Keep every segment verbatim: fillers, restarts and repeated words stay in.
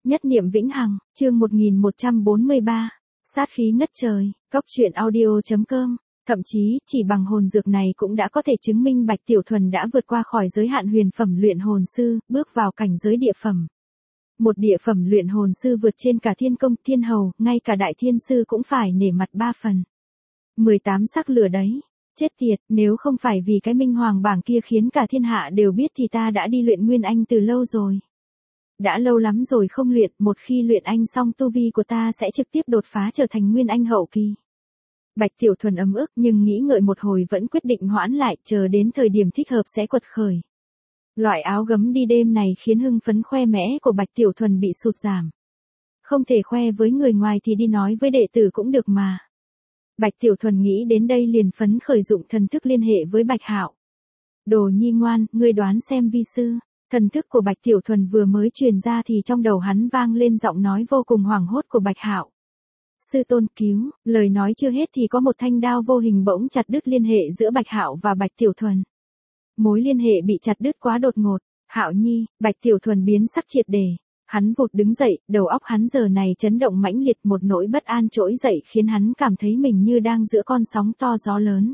Nhất niệm vĩnh hằng, chương một nghìn một trăm bốn mươi ba, sát khí ngất trời, cốc truyện audio chấm com. Thậm chí, chỉ bằng hồn dược này cũng đã có thể chứng minh Bạch Tiểu Thuần đã vượt qua khỏi giới hạn huyền phẩm luyện hồn sư, bước vào cảnh giới địa phẩm. Một địa phẩm luyện hồn sư vượt trên cả thiên công, thiên hầu, ngay cả đại thiên sư cũng phải nể mặt ba phần. mười tám sắc lửa đấy. Chết tiệt, nếu không phải vì cái minh hoàng bảng kia khiến cả thiên hạ đều biết thì ta đã đi luyện Nguyên Anh từ lâu rồi. Đã lâu lắm rồi không luyện, một khi luyện Anh xong tu vi của ta sẽ trực tiếp đột phá trở thành Nguyên Anh hậu kỳ. Bạch Tiểu Thuần ấm ức nhưng nghĩ ngợi một hồi vẫn quyết định hoãn lại, chờ đến thời điểm thích hợp sẽ quật khởi. Loại áo gấm đi đêm này khiến hưng phấn khoe mẽ của Bạch Tiểu Thuần bị sụt giảm. Không thể khoe với người ngoài thì đi nói với đệ tử cũng được mà. Bạch Tiểu Thuần nghĩ đến đây liền phấn khởi dụng thần thức liên hệ với Bạch Hạo. Đồ nhi ngoan, ngươi đoán xem vi sư. Thần thức của Bạch Tiểu Thuần vừa mới truyền ra thì trong đầu hắn vang lên giọng nói vô cùng hoảng hốt của Bạch Hạo. Sư tôn cứu, lời nói chưa hết thì có một thanh đao vô hình bỗng chặt đứt liên hệ giữa Bạch Hạo và Bạch Tiểu Thuần. Mối liên hệ bị chặt đứt quá đột ngột. Hạo nhi, Bạch Tiểu Thuần biến sắc triệt để. Hắn vụt đứng dậy, đầu óc hắn giờ này chấn động mãnh liệt, một nỗi bất an trỗi dậy khiến hắn cảm thấy mình như đang giữa con sóng to gió lớn.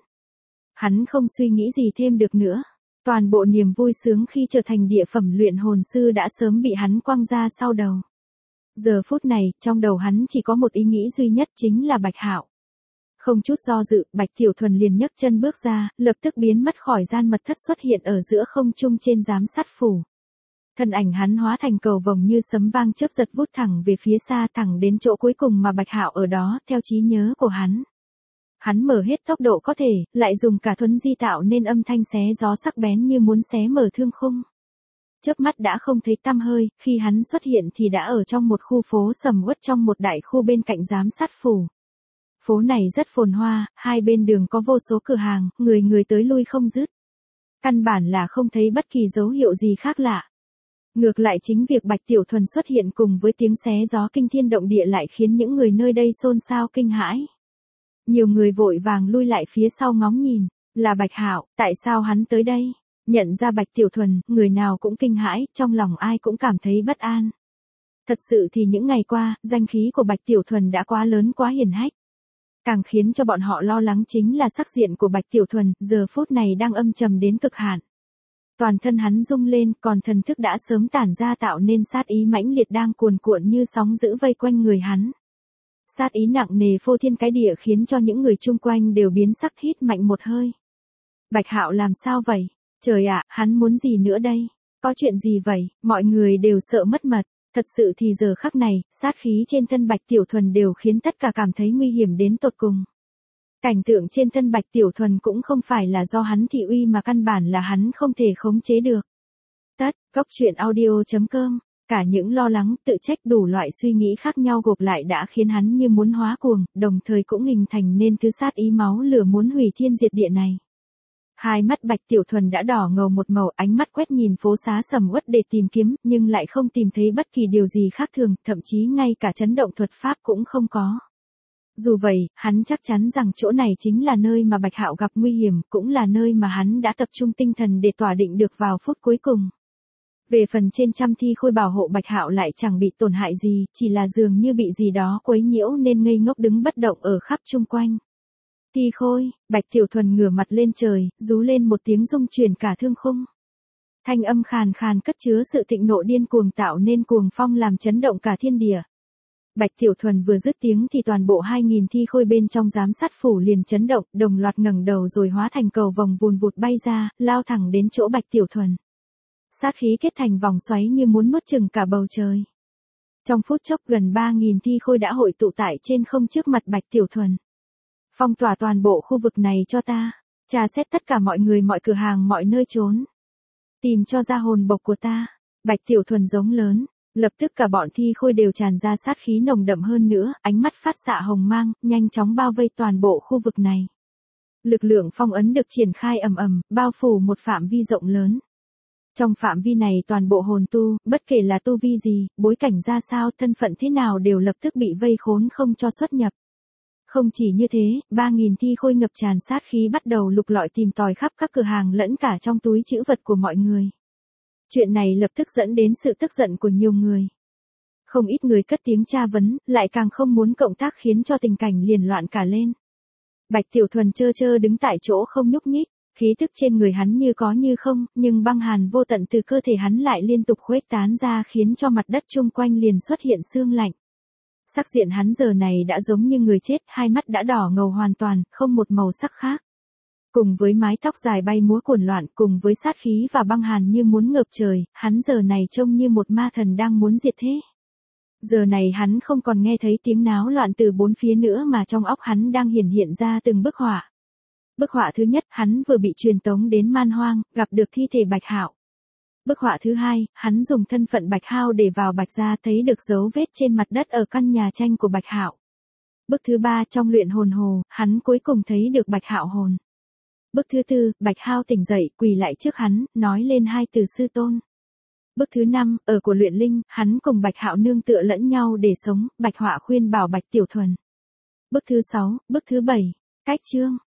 Hắn không suy nghĩ gì thêm được nữa. Toàn bộ niềm vui sướng khi trở thành địa phẩm luyện hồn sư đã sớm bị hắn quăng ra sau đầu. Giờ phút này, trong đầu hắn chỉ có một ý nghĩ duy nhất chính là Bạch Hạo. Không chút do dự, Bạch Tiểu Thuần liền nhấc chân bước ra, lập tức biến mất khỏi gian mật thất xuất hiện ở giữa không trung trên giám sát phủ. Thân ảnh hắn hóa thành cầu vồng như sấm vang chớp giật vút thẳng về phía xa, thẳng đến chỗ cuối cùng mà Bạch Hạo ở đó, theo trí nhớ của hắn. Hắn mở hết tốc độ có thể, lại dùng cả thuấn di tạo nên âm thanh xé gió sắc bén như muốn xé mở thương khung. Chớp mắt đã không thấy tăm hơi, khi hắn xuất hiện thì đã ở trong một khu phố sầm uất trong một đại khu bên cạnh giám sát phủ. Phố này rất phồn hoa, hai bên đường có vô số cửa hàng, người người tới lui không dứt. Căn bản là không thấy bất kỳ dấu hiệu gì khác lạ. Ngược lại chính việc Bạch Tiểu Thuần xuất hiện cùng với tiếng xé gió kinh thiên động địa lại khiến những người nơi đây xôn xao kinh hãi. Nhiều người vội vàng lui lại phía sau ngóng nhìn, là Bạch Hạo, tại sao hắn tới đây? Nhận ra Bạch Tiểu Thuần, người nào cũng kinh hãi, trong lòng ai cũng cảm thấy bất an. Thật sự thì những ngày qua, danh khí của Bạch Tiểu Thuần đã quá lớn quá hiển hách. Càng khiến cho bọn họ lo lắng chính là sắc diện của Bạch Tiểu Thuần, giờ phút này đang âm trầm đến cực hạn. Toàn thân hắn rung lên, còn thần thức đã sớm tản ra tạo nên sát ý mãnh liệt đang cuồn cuộn như sóng dữ vây quanh người hắn. Sát ý nặng nề phô thiên cái địa khiến cho những người chung quanh đều biến sắc hít mạnh một hơi. Bạch Hạo làm sao vậy? Trời ạ, hắn muốn gì nữa đây? Có chuyện gì vậy? Mọi người đều sợ mất mật. Thật sự thì giờ khắc này, sát khí trên thân Bạch Tiểu Thuần đều khiến tất cả cảm thấy nguy hiểm đến tột cùng. Cảnh tượng trên thân Bạch Tiểu Thuần cũng không phải là do hắn thị uy mà căn bản là hắn không thể khống chế được. Tất, cốc truyện audio chấm com. Cả những lo lắng, tự trách đủ loại suy nghĩ khác nhau gộp lại đã khiến hắn như muốn hóa cuồng, đồng thời cũng hình thành nên thứ sát ý máu lửa muốn hủy thiên diệt địa này. Hai mắt Bạch Tiểu Thuần đã đỏ ngầu một màu, ánh mắt quét nhìn phố xá sầm uất để tìm kiếm, nhưng lại không tìm thấy bất kỳ điều gì khác thường, thậm chí ngay cả chấn động thuật pháp cũng không có. Dù vậy, hắn chắc chắn rằng chỗ này chính là nơi mà Bạch Hạo gặp nguy hiểm, cũng là nơi mà hắn đã tập trung tinh thần để tỏa định được vào phút cuối cùng. Về phần trên trăm thi khôi bảo hộ Bạch Hạo lại chẳng bị tổn hại gì, chỉ là dường như bị gì đó quấy nhiễu nên ngây ngốc đứng bất động ở khắp chung quanh. Thi khôi, Bạch Tiểu Thuần ngửa mặt lên trời, rú lên một tiếng rung chuyển cả thương khung. Thanh âm khàn khàn cất chứa sự thịnh nộ điên cuồng tạo nên cuồng phong làm chấn động cả thiên địa. Bạch Tiểu Thuần vừa dứt tiếng thì toàn bộ hai nghìn thi khôi bên trong giám sát phủ liền chấn động, đồng loạt ngẩng đầu rồi hóa thành cầu vòng vùn vụt bay ra, lao thẳng đến chỗ Bạch Tiểu Thuần. Sát khí kết thành vòng xoáy như muốn nuốt chửng cả bầu trời. Trong phút chốc gần ba nghìn thi khôi đã hội tụ tại trên không trước mặt Bạch Tiểu Thuần. Phong tỏa toàn bộ khu vực này cho ta, tra xét tất cả mọi người mọi cửa hàng mọi nơi trốn. Tìm cho ra hồn bộc của ta. Bạch Tiểu Thuần giống lớn, lập tức cả bọn thi khôi đều tràn ra sát khí nồng đậm hơn nữa, ánh mắt phát xạ hồng mang, nhanh chóng bao vây toàn bộ khu vực này. Lực lượng phong ấn được triển khai ầm ầm, bao phủ một phạm vi rộng lớn. Trong phạm vi này toàn bộ hồn tu, bất kể là tu vi gì, bối cảnh ra sao, thân phận thế nào đều lập tức bị vây khốn không cho xuất nhập. Không chỉ như thế, ba nghìn thi khôi ngập tràn sát khí bắt đầu lục lọi tìm tòi khắp các cửa hàng lẫn cả trong túi trữ vật của mọi người. Chuyện này lập tức dẫn đến sự tức giận của nhiều người. Không ít người cất tiếng tra vấn, lại càng không muốn cộng tác khiến cho tình cảnh liền loạn cả lên. Bạch Tiểu Thuần trơ trơ đứng tại chỗ không nhúc nhích, khí tức trên người hắn như có như không, nhưng băng hàn vô tận từ cơ thể hắn lại liên tục khuếch tán ra khiến cho mặt đất chung quanh liền xuất hiện sương lạnh. Sắc diện hắn giờ này đã giống như người chết, hai mắt đã đỏ ngầu hoàn toàn, không một màu sắc khác. Cùng với mái tóc dài bay múa cuồn loạn, cùng với sát khí và băng hàn như muốn ngập trời, hắn giờ này trông như một ma thần đang muốn diệt thế. Giờ này hắn không còn nghe thấy tiếng náo loạn từ bốn phía nữa mà trong óc hắn đang hiển hiện ra từng bức họa. Bức họa thứ nhất, hắn vừa bị truyền tống đến man hoang, gặp được thi thể Bạch Hạo. Bức họa thứ hai, hắn dùng thân phận Bạch Hao để vào Bạch gia, thấy được dấu vết trên mặt đất ở căn nhà tranh của Bạch Hạo. Bức thứ ba, trong luyện hồn hồ, hắn cuối cùng thấy được Bạch Hạo hồn. Bức thứ tư, Bạch Hao tỉnh dậy, quỳ lại trước hắn, nói lên hai từ sư tôn. Bức thứ năm, ở của luyện linh, hắn cùng Bạch Hạo nương tựa lẫn nhau để sống, Bạch Họa khuyên bảo Bạch Tiểu Thuần. Bức thứ sáu, bức thứ bảy, cách chương.